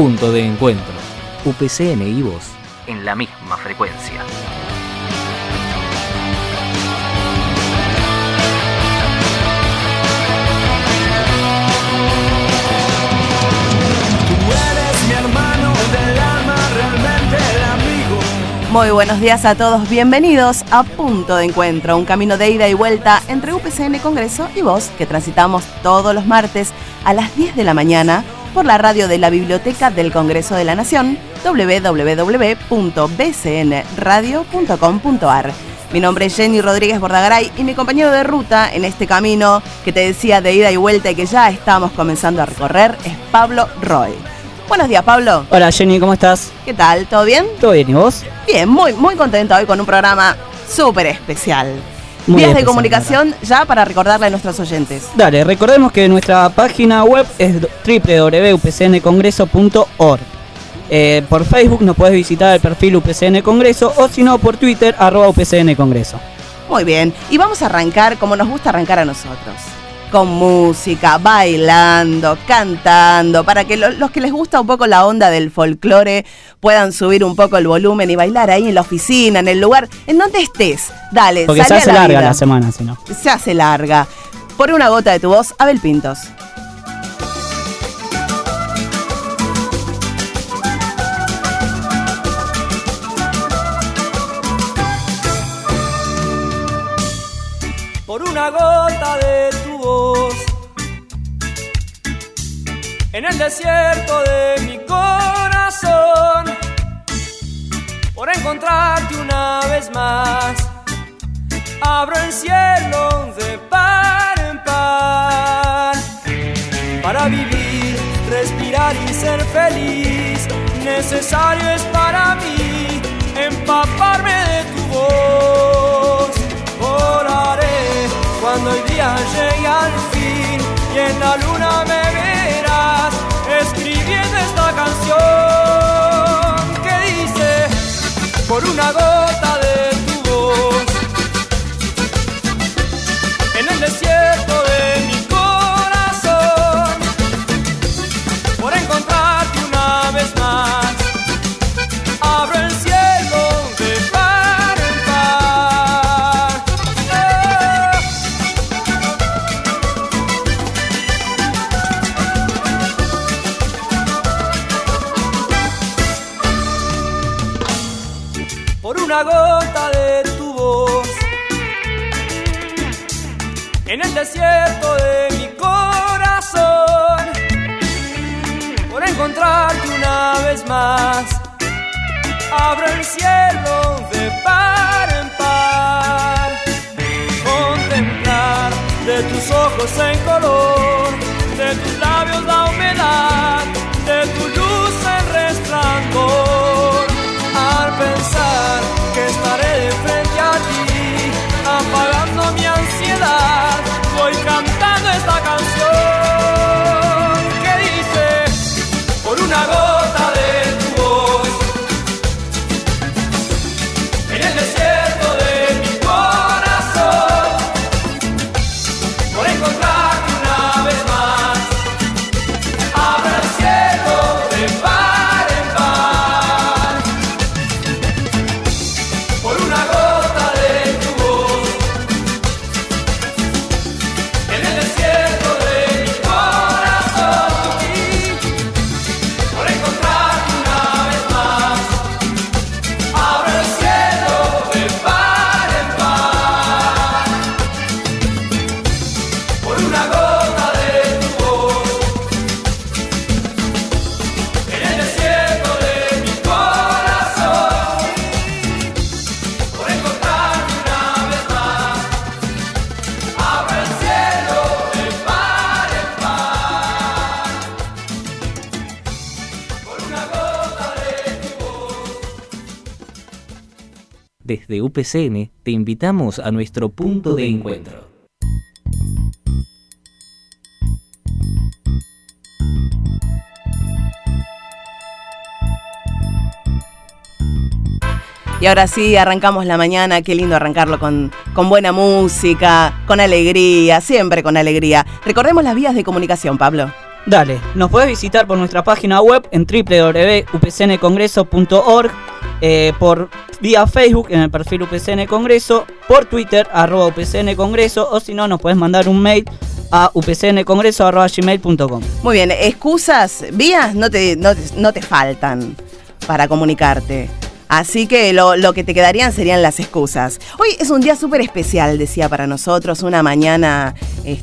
Punto de Encuentro. UPCN y vos en la misma frecuencia. Muy buenos días a todos, bienvenidos a Punto de Encuentro, un camino de ida y vuelta entre UPCN Congreso y vos, que transitamos todos los martes a las 10 de la mañana por la radio de la Biblioteca del Congreso de la Nación, www.bcnradio.com.ar. Mi nombre es Jenny Rodríguez Bordagaray y mi compañero de ruta en este camino que te decía de ida y vuelta y que ya estamos comenzando a recorrer es Pablo Roy. Buenos días, Pablo. Hola, Jenny, ¿cómo estás? ¿Qué tal? ¿Todo bien? ¿Todo bien? ¿Y vos? Bien, muy contento hoy con un programa súper especial. Vías de comunicación ya para recordarle a nuestros oyentes. Dale, recordemos que nuestra página web es www.upcncongreso.org. Por Facebook nos puedes visitar el perfil UPCN Congreso o si no por Twitter @UPCN Congreso. Muy bien, y vamos a arrancar como nos gusta arrancar a nosotros. Con música, bailando, cantando, para que los que les gusta un poco la onda del folclore puedan subir un poco el volumen y bailar ahí en la oficina, en el lugar, en donde estés. Dale, porque se hace larga la semana, si no. Se hace larga. Por una gota de tu voz, Abel Pintos. Por una gota de tu voz, en el desierto de mi corazón, por encontrarte una vez más, abro el cielo de par en par. Para vivir, respirar y ser feliz, necesario es para mí empaparme de tu voz. Volaré cuando el día llegue al fin y en la luna me verás escribiendo esta canción que dice: por una gota de tu voz, en el desierto de mi corazón, por encontrarte una vez más, abro el cielo de par en par. Una gota de tu voz, en el desierto de mi corazón, por encontrarte una vez más, abro el cielo de par en par. Contemplar de tus ojos en color, de tus labios la humedad, de tu luz el resplandor. Al pensar que estaré de frente a ti, apagando mi ansiedad, voy cantando esta canción que dice: por una gota de tu voz, en el desierto de mi corazón, por encontrarte una vez más, abro el cielo de par en par. Por una gota de tu voz, en el desierto de mi corazón, por encontrarte una vez más, abro el cielo de par en par. Por una gota de tu voz, en el desierto de mi corazón, por encontrarte una vez más, abro el cielo de par en par. Por una gota de tu voz. Desde UPCN te invitamos a nuestro punto de encuentro. Y ahora sí, arrancamos la mañana, qué lindo arrancarlo con buena música, con alegría, siempre con alegría. Recordemos las vías de comunicación, Pablo. Dale, nos podés visitar por nuestra página web en www.upcncongreso.org, por vía Facebook en el perfil UPCN Congreso, por Twitter @UPCN Congreso, o si no nos podés mandar un mail a upcncongreso@gmail.com. Muy bien, excusas, vías no te faltan para comunicarte. Así que lo que te quedarían serían las excusas. Hoy es un día súper especial, decía, para nosotros, una mañana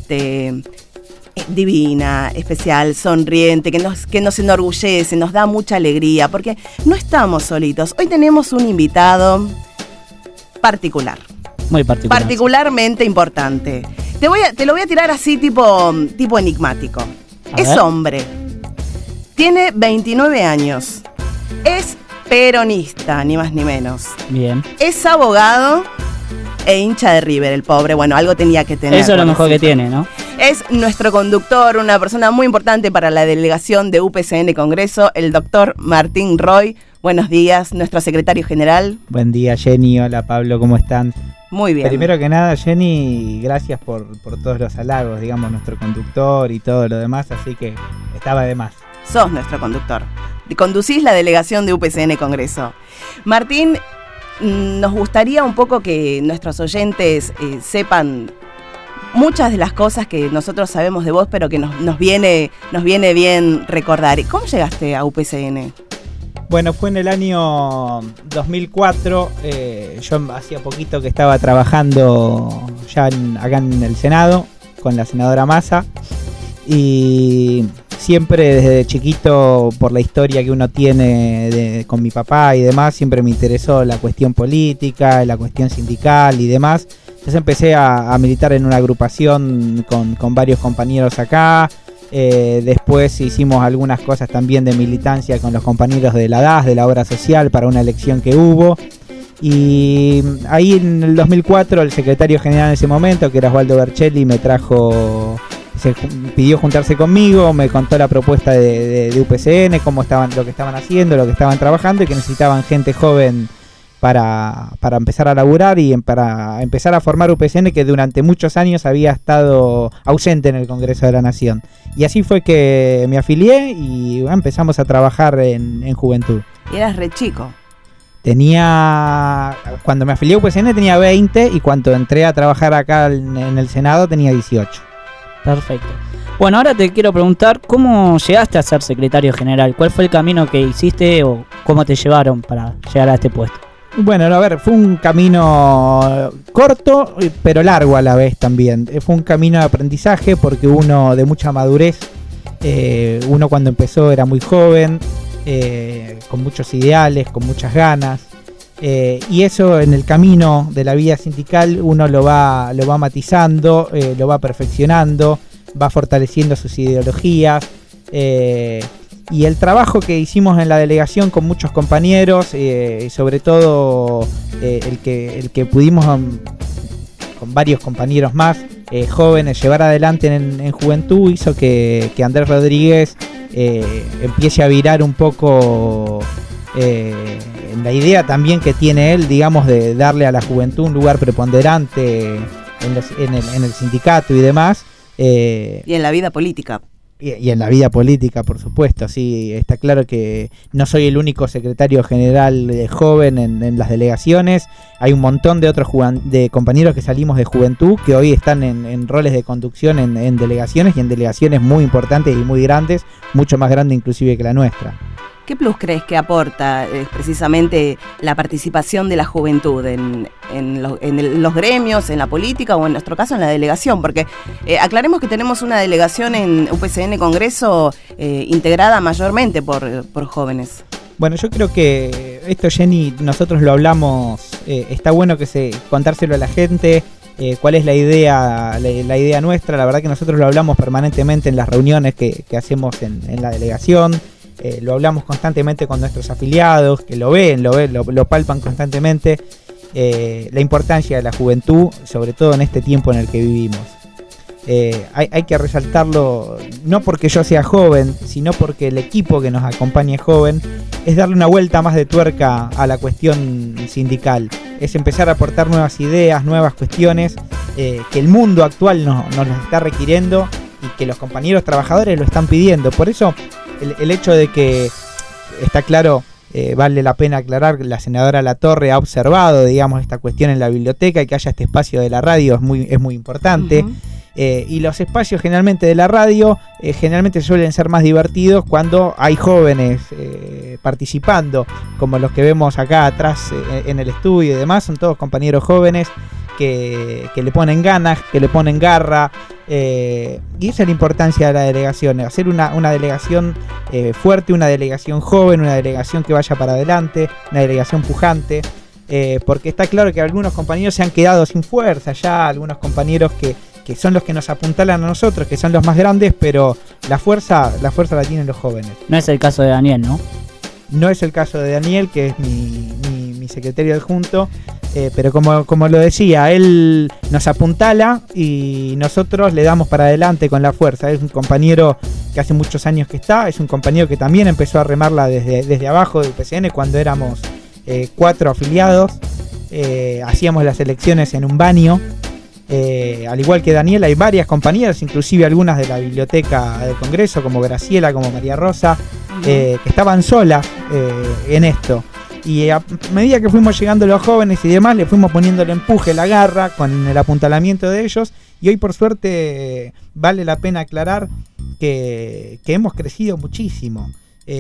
divina, especial, sonriente, que nos enorgullece, nos da mucha alegría, porque no estamos solitos. Hoy tenemos un invitado particular. Muy particular. Particularmente importante. Te lo voy a tirar así tipo enigmático. Es hombre. Tiene 29 años. Es peronista, ni más ni menos. Bien. Es abogado e hincha de River, el pobre. Bueno, algo tenía que tener. Eso es lo mejor que tiene, ¿no? Es nuestro conductor, una persona muy importante para la delegación de UPCN Congreso, el doctor Martín Roy. Buenos días, nuestro secretario general. Buen día, Jenny. Hola, Pablo, ¿cómo están? Muy bien. Primero que nada, Jenny, gracias por todos los halagos, digamos, nuestro conductor y todo lo demás, así que estaba de más. Sos nuestro conductor. Conducís la delegación de UPCN Congreso. Martín, nos gustaría un poco que nuestros oyentes sepan muchas de las cosas que nosotros sabemos de vos, pero que nos viene bien recordar. ¿Cómo llegaste a UPCN? Bueno, fue en el año 2004, yo hacía poquito que estaba trabajando ya acá en el Senado, con la senadora Massa, y siempre desde chiquito, por la historia que uno tiene con mi papá y demás, siempre me interesó la cuestión política, la cuestión sindical y demás. Entonces empecé a militar en una agrupación con varios compañeros acá. Después hicimos algunas cosas también de militancia con los compañeros de la DAS, de la obra social, para una elección que hubo. Y ahí en el 2004 el secretario general en ese momento, que era Osvaldo Berchelli, me se pidió juntarse conmigo, me contó la propuesta de UPCN, lo que estaban haciendo, lo que estaban trabajando, y que necesitaban gente joven para empezar a laburar y para empezar a formar UPCN, que durante muchos años había estado ausente en el Congreso de la Nación. Y así fue que me afilié y empezamos a trabajar en Juventud. Y eras re chico. Cuando me afilié a UPCN tenía 20, y cuando entré a trabajar acá en el Senado tenía 18. Perfecto. Bueno, ahora te quiero preguntar, ¿cómo llegaste a ser secretario general? ¿Cuál fue el camino que hiciste o cómo te llevaron para llegar a este puesto? Bueno, a ver, fue un camino corto, pero largo a la vez también. Fue un camino de aprendizaje porque uno de mucha madurez. Uno cuando empezó era muy joven, con muchos ideales, con muchas ganas. Y eso en el camino de la vida sindical uno lo va matizando, lo va perfeccionando, va fortaleciendo sus ideologías. Y el trabajo que hicimos en la delegación con muchos compañeros, sobre todo el que pudimos con varios compañeros más jóvenes llevar adelante en Juventud, hizo que Andrés Rodríguez empiece a virar un poco en la idea también que tiene él, digamos, de darle a la juventud un lugar preponderante en el sindicato y demás. Y en la vida política. Y en la vida política, por supuesto, sí, está claro que no soy el único secretario general joven en las delegaciones. Hay un montón de otros de compañeros que salimos de Juventud que hoy están en roles de conducción en delegaciones, y en delegaciones muy importantes y muy grandes, mucho más grandes inclusive que la nuestra. ¿Qué plus crees que aporta precisamente la participación de la juventud en los gremios, en la política o en nuestro caso en la delegación? Porque aclaremos que tenemos una delegación en UPCN Congreso integrada mayormente por jóvenes. Bueno, yo creo que esto, Jenny, nosotros lo hablamos, está bueno contárselo a la gente. ¿Cuál es la idea nuestra? La verdad que nosotros lo hablamos permanentemente en las reuniones que hacemos en la delegación. Lo hablamos constantemente con nuestros afiliados, que lo palpan constantemente. La importancia de la juventud, sobre todo en este tiempo en el que vivimos. Hay que resaltarlo, no porque yo sea joven, sino porque el equipo que nos acompaña es joven. Es darle una vuelta más de tuerca a la cuestión sindical. Es empezar a aportar nuevas ideas, nuevas cuestiones que el mundo actual nos está requiriendo. y que los compañeros trabajadores lo están pidiendo. Por eso el hecho de que, está claro, vale la pena aclarar que la senadora Latorre ha observado, digamos, esta cuestión en la biblioteca y que haya este espacio de la radio es muy importante. Ujú. Y los espacios generalmente de la radio generalmente suelen ser más divertidos cuando hay jóvenes participando, como los que vemos acá atrás en el estudio y demás. Son todos compañeros jóvenes que le ponen ganas, que le ponen garra, y esa es la importancia de la delegación, hacer una delegación fuerte, una delegación joven, una delegación que vaya para adelante, una delegación pujante, porque está claro que algunos compañeros se han quedado sin fuerza ya, algunos compañeros que son los que nos apuntalan a nosotros, que son los más grandes, pero la fuerza la tienen los jóvenes. No es el caso de Daniel, ¿no? No es el caso de Daniel, que es mi secretario adjunto, pero como lo decía, él nos apuntala y nosotros le damos para adelante con la fuerza. Es un compañero que hace muchos años que está, es un compañero que también empezó a remarla desde abajo de UPCN cuando éramos 4 afiliados, hacíamos las elecciones en un baño. Al igual que Daniel, hay varias compañeras, inclusive algunas de la biblioteca del Congreso, como Graciela, como María Rosa, que estaban solas en esto. Y a medida que fuimos llegando los jóvenes y demás, le fuimos poniendo el empuje, la garra, con el apuntalamiento de ellos. Y hoy, por suerte, vale la pena aclarar que hemos crecido muchísimo.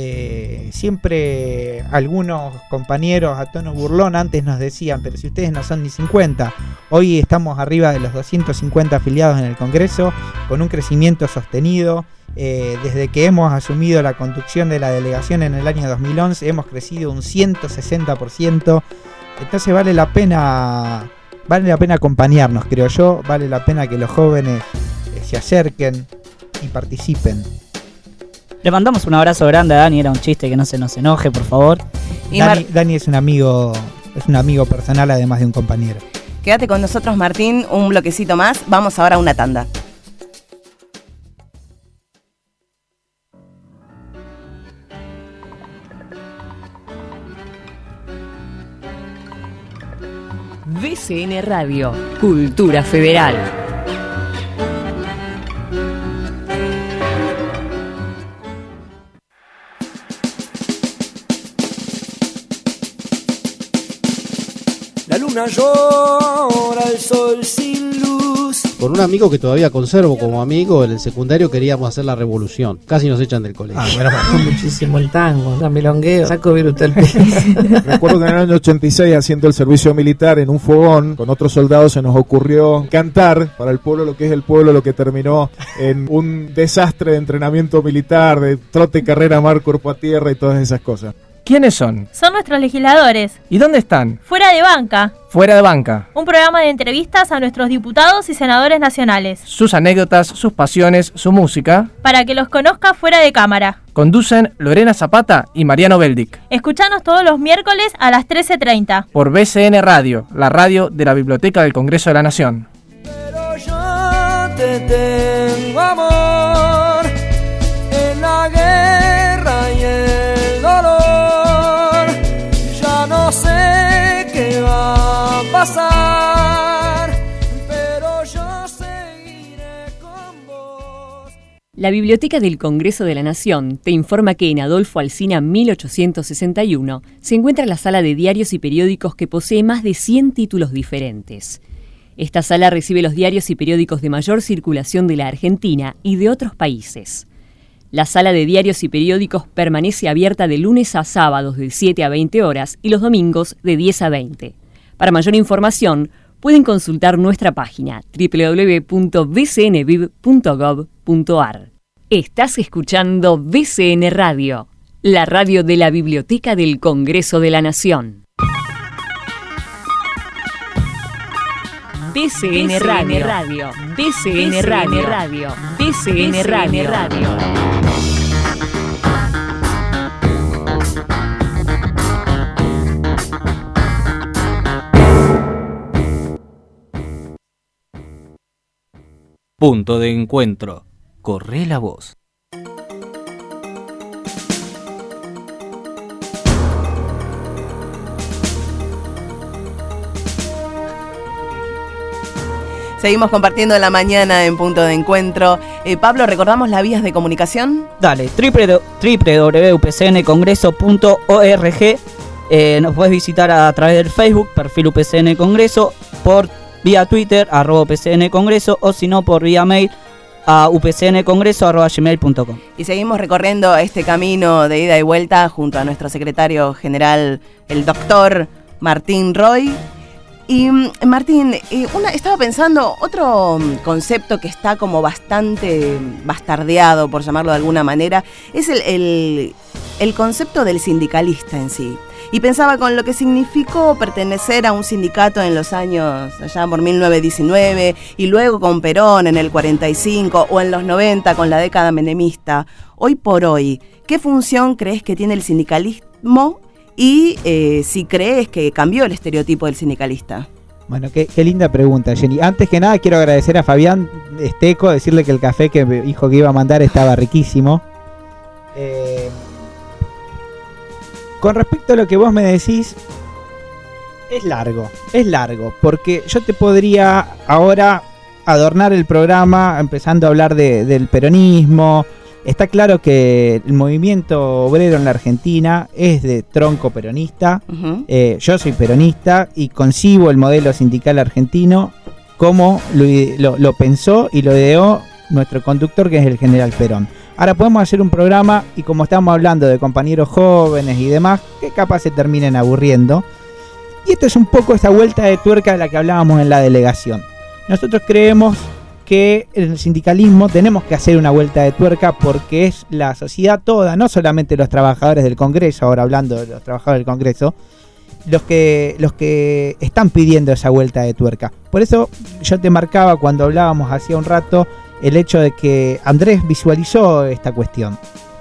Siempre algunos compañeros a tono burlón antes nos decían, pero si ustedes no son ni 50, hoy estamos arriba de los 250 afiliados en el Congreso, con un crecimiento sostenido. Desde que hemos asumido la conducción de la delegación en el año 2011 hemos crecido un 160%. Entonces vale la pena acompañarnos, creo yo, vale la pena que los jóvenes se acerquen y participen. Le mandamos un abrazo grande a Dani, era un chiste, que no se nos enoje, por favor. Y Dani es un amigo personal, además de un compañero. Quédate con nosotros, Martín, un bloquecito más. Vamos ahora a una tanda. BCN Radio, Cultura Federal. La luna llora, el sol sin luz. Con un amigo que todavía conservo como amigo, en el secundario queríamos hacer la revolución. Casi nos echan del colegio. Bueno, me gustó muchísimo el tango, la milongueo, saco virutel. Recuerdo que en el año 86, haciendo el servicio militar en un fogón con otros soldados, se nos ocurrió cantar para el pueblo lo que es el pueblo, lo que terminó en un desastre de entrenamiento militar, de trote, carrera, mar, cuerpo a tierra y todas esas cosas. ¿Quiénes son? Son nuestros legisladores. ¿Y dónde están? Fuera de Banca. Fuera de Banca. Un programa de entrevistas a nuestros diputados y senadores nacionales. Sus anécdotas, sus pasiones, su música. Para que los conozca fuera de cámara. Conducen Lorena Zapata y Mariano Beldic. Escuchanos todos los miércoles a las 13:30. Por BCN Radio, la radio de la Biblioteca del Congreso de la Nación. Pero yo te tengo amor en la guerra y el dolor. Ya no sé qué va a pasar, pero yo seguiré con vos. La Biblioteca del Congreso de la Nación te informa que en Adolfo Alsina 1861 se encuentra la sala de diarios y periódicos que posee más de 100 títulos diferentes. Esta sala recibe los diarios y periódicos de mayor circulación de la Argentina y de otros países. La sala de diarios y periódicos permanece abierta de lunes a sábados de 7 a 20 horas y los domingos de 10 a 20. Para mayor información, pueden consultar nuestra página www.bcnviv.gov.ar. Estás escuchando BCN Radio, la radio de la Biblioteca del Congreso de la Nación. BCN Radio, BCN Radio, BCN Radio. Punto de encuentro. Corre la voz. Seguimos compartiendo la mañana en Punto de Encuentro. Pablo, ¿recordamos las vías de comunicación? Dale, www.upcncongreso.org. Nos puedes visitar a través del Facebook, perfil UPCN Congreso, por vía Twitter, @UPCN Congreso, o si no, por vía mail a upcncongreso@gmail.com. Y seguimos recorriendo este camino de ida y vuelta junto a nuestro secretario general, el doctor Martín Roy. Y Martín, estaba pensando, otro concepto que está como bastante bastardeado, por llamarlo de alguna manera, es el concepto del sindicalista en sí. Y pensaba con lo que significó pertenecer a un sindicato en los años, allá por 1919, y luego con Perón en el 45, o en los 90 con la década menemista. Hoy por hoy, ¿qué función crees que tiene el sindicalismo? Y si crees que cambió el estereotipo del sindicalista. Bueno, qué linda pregunta, Jenny. Antes que nada quiero agradecer a Fabián Esteco, decirle que el café que me dijo que iba a mandar estaba riquísimo. Con respecto a lo que vos me decís, es largo, porque yo te podría ahora adornar el programa empezando a hablar del peronismo. Está claro que el movimiento obrero en la Argentina es de tronco peronista. Uh-huh. Yo soy peronista y concibo el modelo sindical argentino como lo pensó y lo ideó nuestro conductor, que es el general Perón. Ahora podemos hacer un programa y como estamos hablando de compañeros jóvenes y demás, que capaz se terminen aburriendo. Y esto es un poco esa vuelta de tuerca de la que hablábamos en la delegación. Nosotros creemos que en el sindicalismo tenemos que hacer una vuelta de tuerca porque es la sociedad toda, no solamente los trabajadores del Congreso, ahora hablando de los trabajadores del Congreso, los que están pidiendo esa vuelta de tuerca. Por eso yo te marcaba cuando hablábamos hacía un rato el hecho de que Andrés visualizó esta cuestión.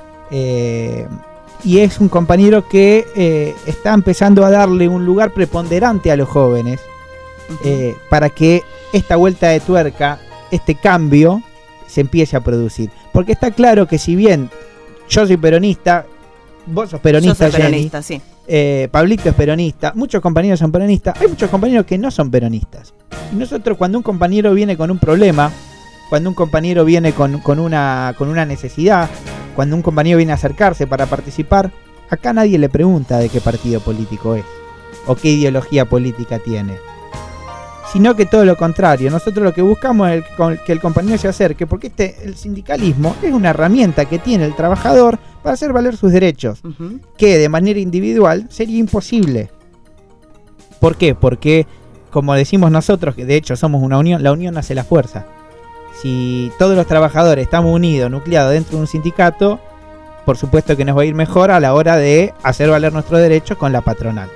Y es un compañero que está empezando a darle un lugar preponderante a los jóvenes, para que esta vuelta de tuerca, este cambio, se empiece a producir. Porque está claro que si bien yo soy peronista, vos sos peronista, yo soy peronista, Jenny, sí. Pablito es peronista, muchos compañeros son peronistas, hay muchos compañeros que no son peronistas. Y nosotros, cuando un compañero viene con un problema, cuando un compañero viene con una necesidad, cuando un compañero viene a acercarse para participar, acá nadie le pregunta de qué partido político es o qué ideología política tiene, sino que todo lo contrario. Nosotros lo que buscamos es que el compañero se acerque, porque el sindicalismo es una herramienta que tiene el trabajador para hacer valer sus derechos, Uh-huh. que de manera individual sería imposible. ¿Por qué? Porque, como decimos nosotros, que de hecho somos una unión, la unión hace la fuerza. Si todos los trabajadores estamos unidos, nucleados dentro de un sindicato, por supuesto que nos va a ir mejor a la hora de hacer valer nuestros derechos con la patronal.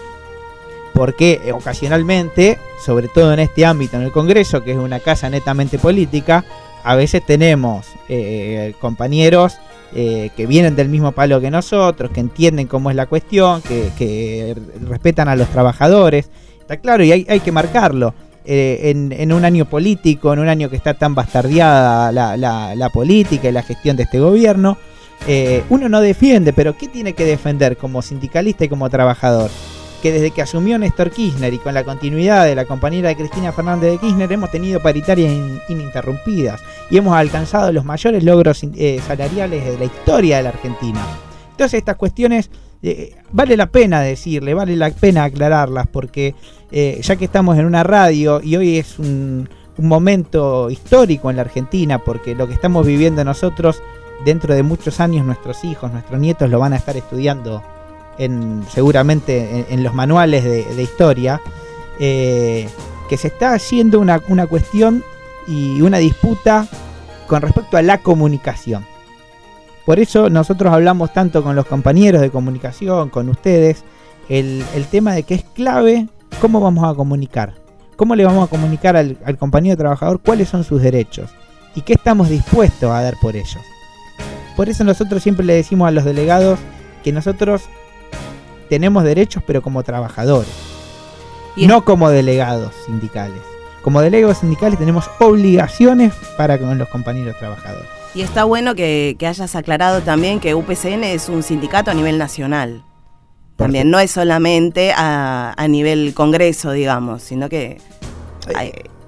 Porque ocasionalmente, sobre todo en este ámbito, en el Congreso, que es una casa netamente política, a veces tenemos compañeros que vienen del mismo palo que nosotros, que entienden cómo es la cuestión, que respetan a los trabajadores. Está claro, y hay que marcarlo. En un año político, en un año que está tan bastardeada la política y la gestión de este gobierno, uno no defiende, pero ¿qué tiene que defender como sindicalista y como trabajador? Que desde que asumió Néstor Kirchner y con la continuidad de la compañera de Cristina Fernández de Kirchner hemos tenido paritarias ininterrumpidas y hemos alcanzado los mayores logros salariales de la historia de la Argentina. Entonces estas cuestiones vale la pena decirle, vale la pena aclararlas, porque ya que estamos en una radio y hoy es un momento histórico en la Argentina, porque lo que estamos viviendo nosotros, dentro de muchos años nuestros hijos, nuestros nietos lo van a estar estudiando seguramente en los manuales de historia, que se está haciendo una cuestión y una disputa con respecto a la comunicación. Por eso nosotros hablamos tanto con los compañeros de comunicación, con ustedes, el tema de que es clave cómo vamos a comunicar, cómo le vamos a comunicar al compañero trabajador cuáles son sus derechos y qué estamos dispuestos a dar por ellos. Por eso nosotros siempre le decimos a los delegados que nosotros tenemos derechos, pero como trabajadores, no como delegados sindicales. Como delegados sindicales tenemos obligaciones para con los compañeros trabajadores. Y está bueno que hayas aclarado también que UPCN es un sindicato a nivel nacional. También no es solamente a nivel Congreso, digamos, sino que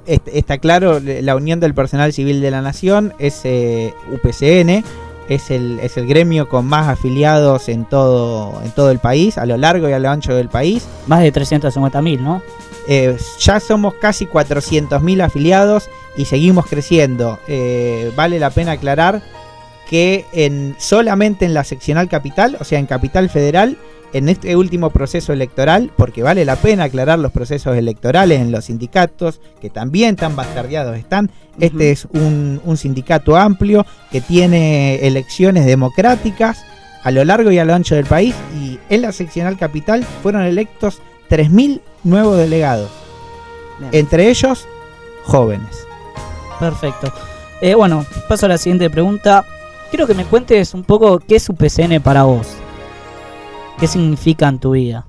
está claro, la Unión del Personal Civil de la Nación es UPCN, es el gremio con más afiliados en todo el país, a lo largo y a lo ancho del país. Más de 350.000, ¿no? Ya somos casi 400.000 afiliados y seguimos creciendo. Vale la pena aclarar que solamente en la seccional capital, o sea en Capital Federal, en este último proceso electoral, porque vale la pena aclarar los procesos electorales en los sindicatos, que también tan bastardeados están. Este es un sindicato amplio que tiene elecciones democráticas a lo largo y a lo ancho del país, y en la seccional capital fueron electos 3.000 nuevos delegados. Bien. Entre ellos, jóvenes. Perfecto. Bueno, paso a la siguiente pregunta. Quiero que me cuentes un poco qué es UPCN para vos. ¿Qué significa en tu vida?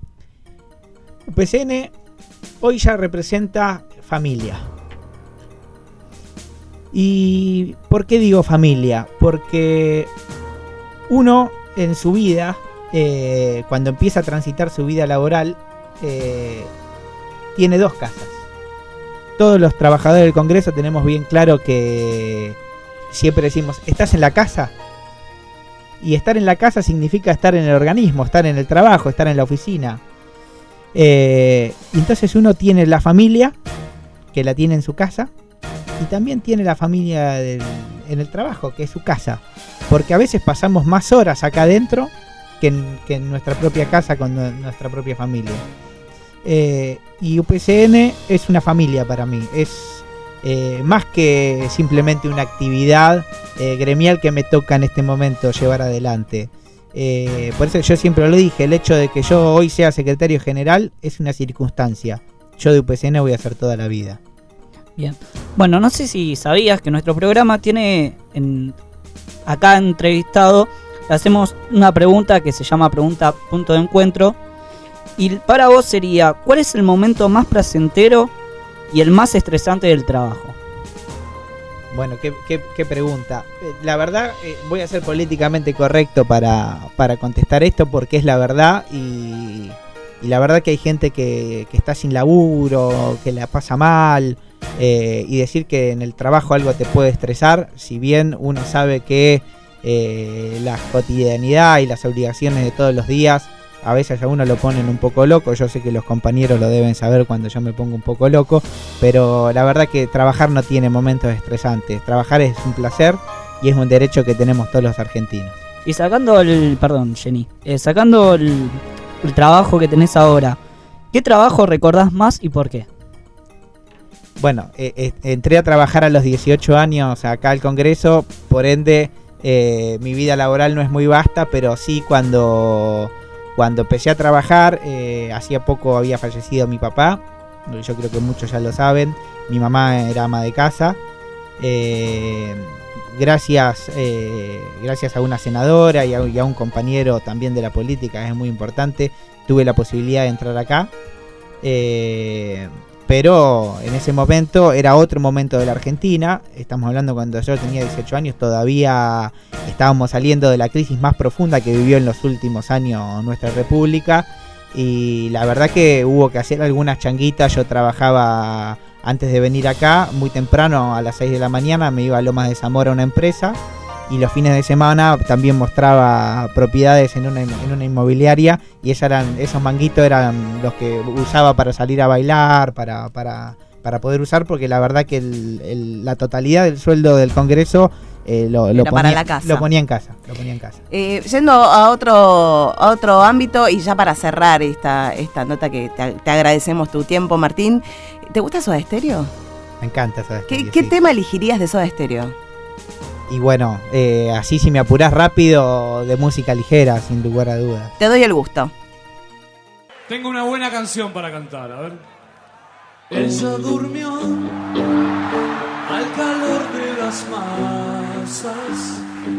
UPCN hoy ya representa familia. ¿Y por qué digo familia? Porque uno en su vida, cuando empieza a transitar su vida laboral, tiene dos casas. Todos los trabajadores del Congreso tenemos bien claro que siempre decimos, ¿estás en la casa? Y estar en la casa significa estar en el organismo, estar en el trabajo, estar en la oficina. Entonces uno tiene la familia, que la tiene en su casa, y también tiene la familia en el trabajo, que es su casa. Porque a veces pasamos más horas acá adentro que en nuestra propia casa con nuestra propia familia. Y UPCN es una familia para mí, es más que simplemente una actividad gremial que me toca en este momento llevar adelante. Por eso yo siempre lo dije, el hecho de que yo hoy sea secretario general es una circunstancia. Yo de UPCN voy a hacer toda la vida. Bien. Bueno, no sé si sabías que nuestro programa tiene acá entrevistado, le hacemos una pregunta que se llama pregunta punto de encuentro. Y para vos sería, ¿cuál es el momento más placentero y el más estresante del trabajo? Bueno, qué pregunta. La verdad, voy a ser políticamente correcto para contestar esto porque es la verdad y la verdad que hay gente que está sin laburo, que la pasa mal, y decir que en el trabajo algo te puede estresar, si bien uno sabe que la cotidianidad y las obligaciones de todos los días a veces a uno lo ponen un poco loco. Yo sé que los compañeros lo deben saber cuando yo me pongo un poco loco, pero la verdad que trabajar no tiene momentos estresantes. Trabajar es un placer y es un derecho que tenemos todos los argentinos. Y sacando Jenny, sacando el trabajo que tenés ahora, ¿qué trabajo recordás más y por qué? Bueno, entré a trabajar a los 18 años acá al Congreso, por ende mi vida laboral no es muy vasta, pero sí cuando empecé a trabajar, hacía poco había fallecido mi papá, yo creo que muchos ya lo saben, mi mamá era ama de casa, gracias a una senadora y a un compañero también de la política, es muy importante, tuve la posibilidad de entrar acá, pero en ese momento era otro momento de la Argentina. Estamos hablando cuando yo tenía 18 años, todavía estábamos saliendo de la crisis más profunda que vivió en los últimos años nuestra república, y la verdad que hubo que hacer algunas changuitas. Yo trabajaba antes de venir acá muy temprano, a las 6 de la mañana me iba a Lomas de Zamora a una empresa, y los fines de semana también mostraba propiedades en una inmobiliaria, y esos manguitos eran los que usaba para salir a bailar, para poder usar, porque la verdad que la totalidad del sueldo del Congreso lo ponía en casa. Yendo a otro ámbito, y ya para cerrar esta nota, que te agradecemos tu tiempo, Martín, ¿te gusta Soda Stereo? Me encanta Soda Stereo. ¿Qué tema elegirías de Soda Stereo? Y bueno, así si me apurás rápido, de música ligera, sin lugar a dudas. Te doy el gusto. Tengo una buena canción para cantar, a ver. Ella durmió al calor de las masas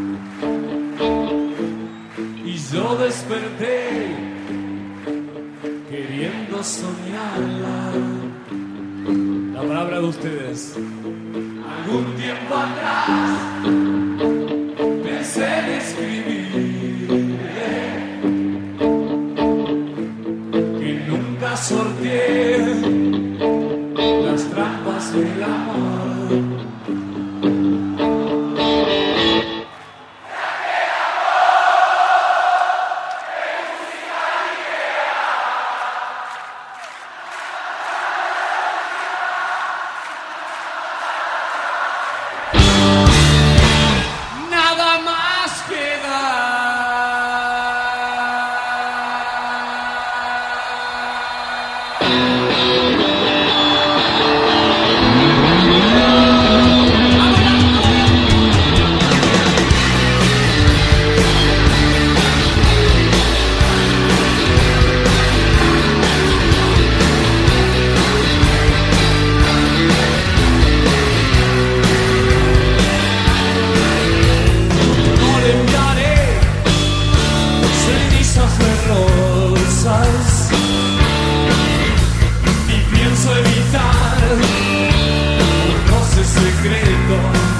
y yo desperté queriendo soñarla. La palabra de ustedes. Algún tiempo atrás pensé en escribirle que nunca sorteé las trampas del amor. Nada más queda. No le enviaré cenizas de rosas y pienso evitar un roce secreto.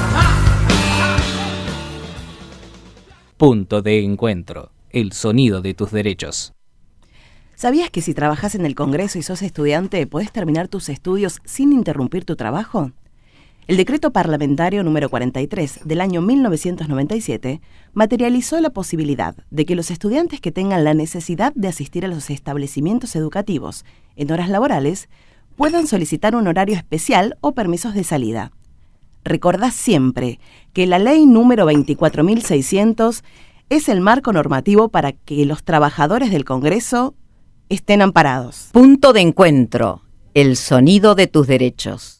Punto de encuentro. El sonido de tus derechos. ¿Sabías que si trabajas en el Congreso y sos estudiante, podés terminar tus estudios sin interrumpir tu trabajo? El decreto parlamentario número 43 del año 1997 materializó la posibilidad de que los estudiantes que tengan la necesidad de asistir a los establecimientos educativos en horas laborales puedan solicitar un horario especial o permisos de salida. Recordá siempre que la ley número 24.600 es el marco normativo para que los trabajadores del Congreso estén amparados. Punto de encuentro. El sonido de tus derechos.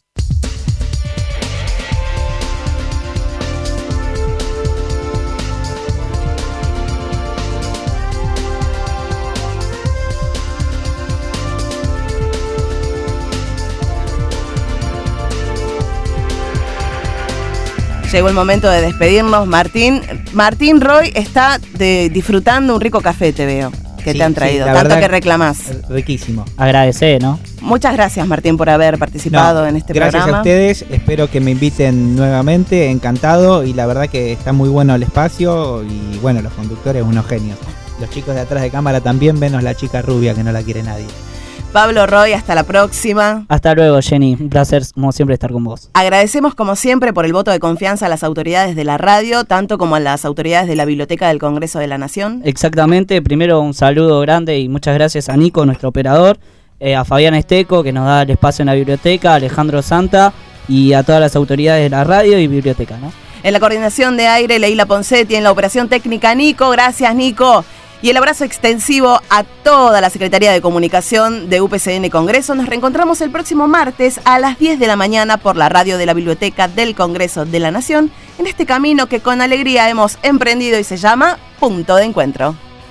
Llegó el momento de despedirnos, Martín. Martín Roy está disfrutando un rico café, te veo, que Sí, te han traído, sí, la tanto verdad, que reclamás. Riquísimo. Agradecer, ¿no? Muchas gracias, Martín, por haber participado No, en este gracias programa. a ustedes, espero que me inviten nuevamente, encantado, y la verdad que está muy bueno el espacio y bueno, los conductores unos genios. Los chicos de atrás de cámara también, menos la chica rubia que no la quiere nadie. Pablo Roy, hasta la próxima. Hasta luego, Jenny. Un placer, como siempre, estar con vos. Agradecemos como siempre por el voto de confianza a las autoridades de la radio, tanto como a las autoridades de la Biblioteca del Congreso de la Nación. Exactamente. Primero, un saludo grande y muchas gracias a Nico, nuestro operador, a Fabián Esteco, que nos da el espacio en la biblioteca, a Alejandro Santa y a todas las autoridades de la radio y biblioteca, ¿no? En la coordinación de aire, Leila Poncetti, en la operación técnica, Nico. Gracias, Nico. Y el abrazo extensivo a toda la Secretaría de Comunicación de UPCN Congreso. Nos reencontramos el próximo martes a las 10 de la mañana por la radio de la Biblioteca del Congreso de la Nación, en este camino que con alegría hemos emprendido y se llama Punto de Encuentro.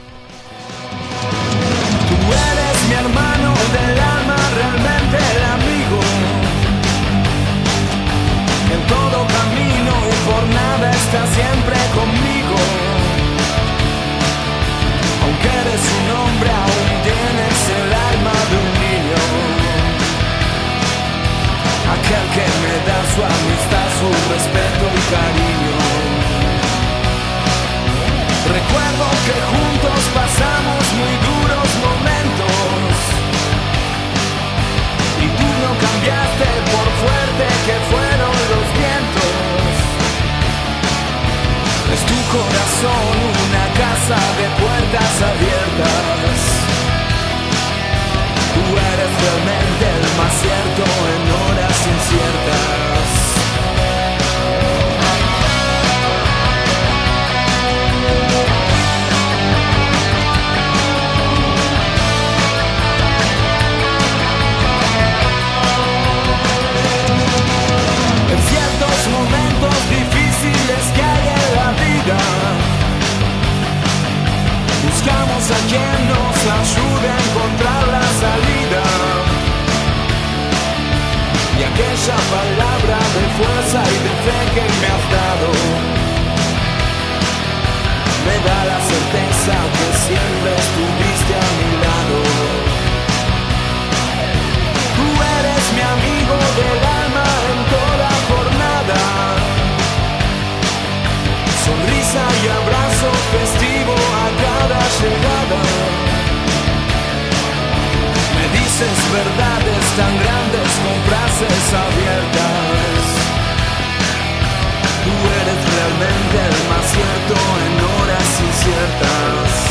Tú eres mi hermano del alma, realmente el amigo. En todo camino y por nada estás siempre conmigo. Aunque eres un hombre, aún tienes el alma de un niño. Aquel que me da su amistad, su respeto y cariño. Recuerdo que juntos pasamos muy duros momentos. Y tú no cambiaste por fuerte que fueron los vientos. Es tu corazón una casa de puertas abiertas. Tú eres realmente el más cierto en horas inciertas. En ciertos momentos difíciles que hay en la vida, buscamos a quien nos ayude a encontrar la salida. Y aquella palabra de fuerza y de fe que me has dado me da la certeza que siempre estuviste a mi lado. Tú eres mi amigo del alma en toda jornada. Sonrisa y abrazo festivo a cada llegada. Me dice dices verdades tan grandes con frases abiertas. Tú eres realmente el más cierto en horas inciertas.